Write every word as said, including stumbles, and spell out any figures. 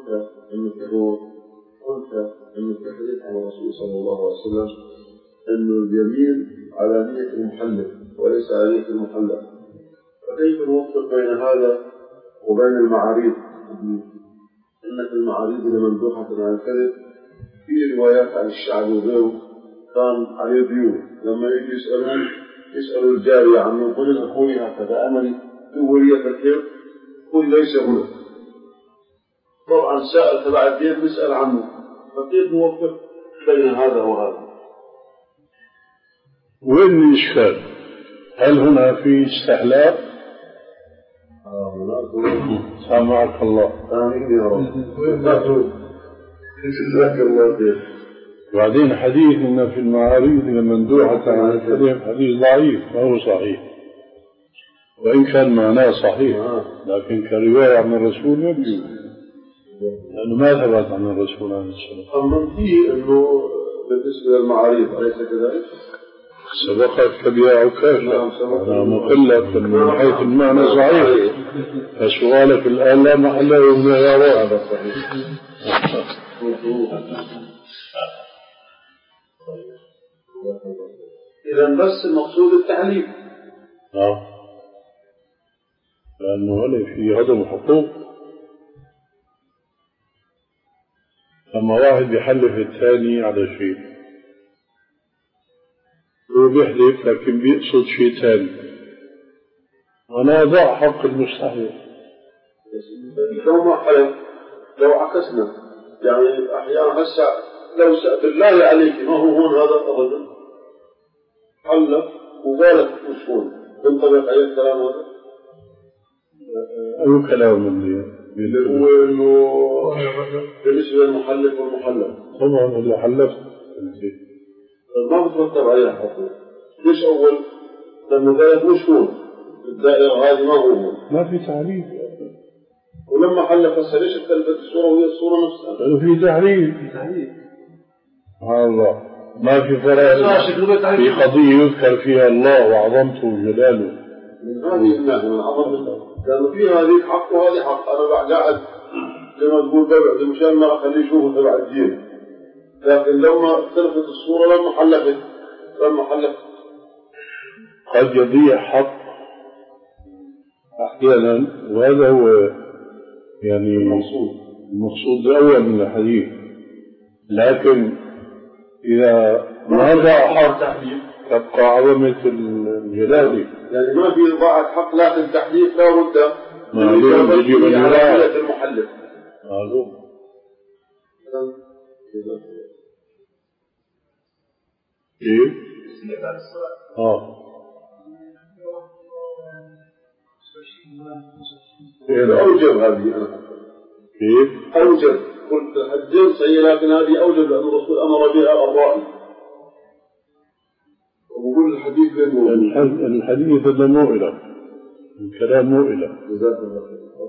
قلت أن الحضور قلت أن التحديث عن الرسول صلى الله عليه وسلم أن اليمين على نية المحلف وليس على نية المحلف، فكيف نوفق بين هذا وبين المعاريض؟ إن في المعاريض لمندوحة عن الكذب في روايات عن الشعب وغيره كان عليه ديون، لما يجي يسألون يسألوا الجارية عنه يقول لها قولي هكذا أمري في ولية الكذب قل ليس هنا. طبعا سائل تبع الدين نسأل عنه، فكيف نوفق بين هذا وهذا؟ وين الإشكال؟ هل هنا في استحلال؟ سامعك الله. آمين يا رب. جزاك الله خير. وبعدين حديث إن في المعاريض لمندوحة عن الكذب حديث ضعيف ما هو صحيح، وإن كان معناه صحيح لكن كرواية عن الرسول ما بيقول، لأنه ما ثبت عن الرسول عليه الصلاة والسلام. أما فيه أنه بالنسبة للمعاريض أليس كذلك؟ سبقت بها عكاشة أنا مقلة من حيث المعنى صحيح، فسؤالك الآن لا محل له يا رب. هذا صحيح. إذا بس المقصود التعليم. نعم، لأنه هل في هضم حقوق. لما واحد يحلف الثاني على شيء هو بيحلف لكن بيقصد شيء ثاني، وأنا ضع حق المستحيل. لو ما حلف لو عكسنا يعني أحيانا هسه لو سأل بالله عليك ما هو هون هذا أبدا حلف وقالت مش هون بنطبق أي كلام هذا؟ أي كلام اللي هو إنه بالنسبة للمحلف والمحلف طبعا اللي حلفت ما بترتب عليها حقوق. ليش أول لما قالت مش هون الدائرة هذه ما هو هون ما في تعريف، ولما حلف هسه ليش اختلفت الصورة وهي الصورة نفسها؟ لأنه في تعريف. في تعريف الله ما في فرق في قضية يذكر فيها الله وعظمته وجلاله من هذه الناحية من عظمته، لأنه في هذه حق وهذه حق. أنا بعد قاعد لما تقول ببعد مشان ما أخليه يشوفه تبع الدين، لكن لما اختلفت الصورة لما حلفت لما حلفت قد يضيع حق أحيانا، وهذا هو يعني المقصود المقصود الأول من الحديث. لكن إذا ما ضاع حق تبقى عظمة الجلال، يعني ما في ضاعت حق لكن تحليف لا رد ما يجب أن يراعي المحلف. معلوم. كيف؟ آه أوجب هذه أنا كيف؟ أوجب قلت الحدين صحيح لكن هذه أوجب لأن الرسول أمر بها الرائي. وبقول الحديث الحديث هذا مؤلم، الكلام مؤلم. جزاك الله خير.